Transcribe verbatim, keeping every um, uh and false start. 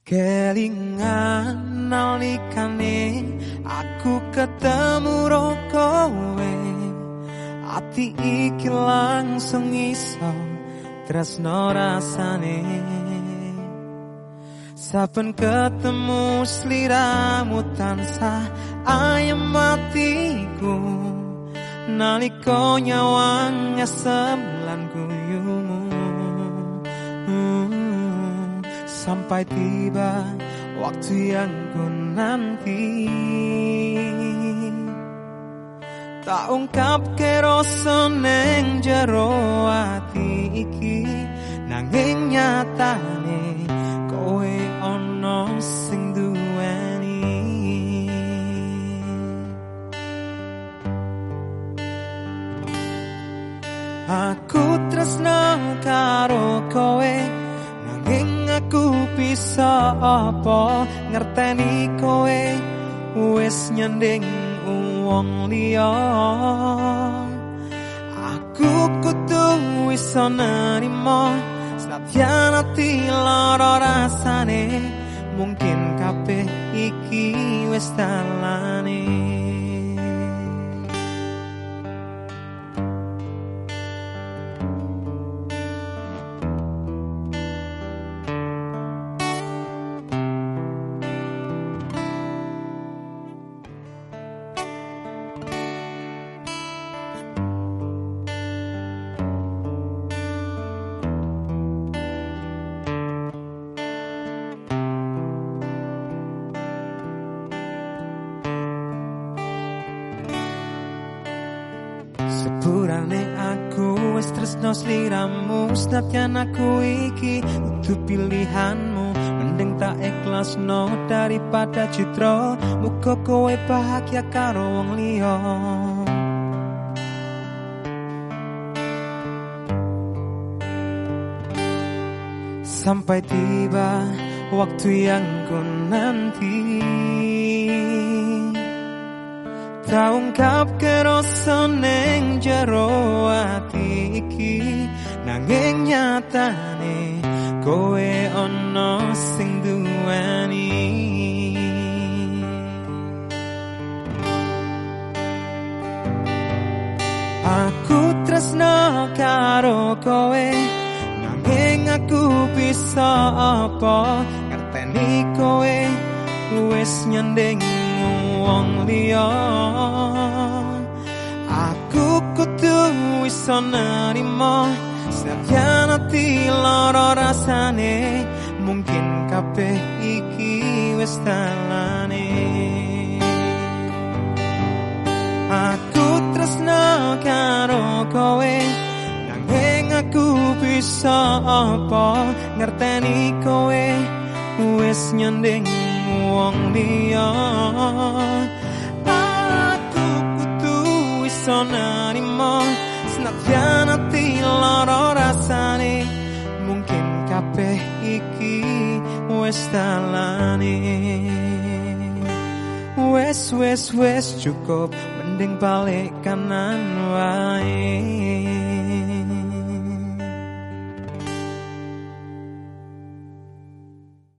Kelingan nalikane aku ketemu ro kowe, ati iki langsung iso tresno rasane. Saben ketemu sliramu tansah ayem atiku, nalika nyawang ngesem lan guyumu. Sampai tiba waktu yang ku nanti, tak ungkap ke rasa neng jero ati iki, nanging nyatane kowe ono sing duweni. Aku tresno karo kowe, nanging aku bisa apa ngerteni kowe wis nyanding wong liya. Aku kudu iso nerimo senadyan ati lara rasane, mungkin kabeh iki wis dalane. Sepurane aku wis tresno sliramu, senadyan aku iki kudu pilihanmu. Mending tak ikhlasno daripada citra, muga kowe bahagia karo wong liya. Sampai tiba waktu yang ku nanti, tak ungkap ke rasa neng jero ati iki, nanging nyatane kowe ono sing duweni. Aku tresno karo kowe, nanging aku bisa apa ngerteni kowe wis nyanding wong liya. Aku kudu iso nerimo senadyan ati lara rasane, mungkin kabeh iki wis dalane. Aku tresno karo kowe, nanging aku bisa apa ngerteni kowe wis nyanding wong liya. Aku kudu iso nerimo senadyan ati lara rasane, mungkin kabeh iki wis dalane. Wes wes wes cukup, mending balik kanan wae.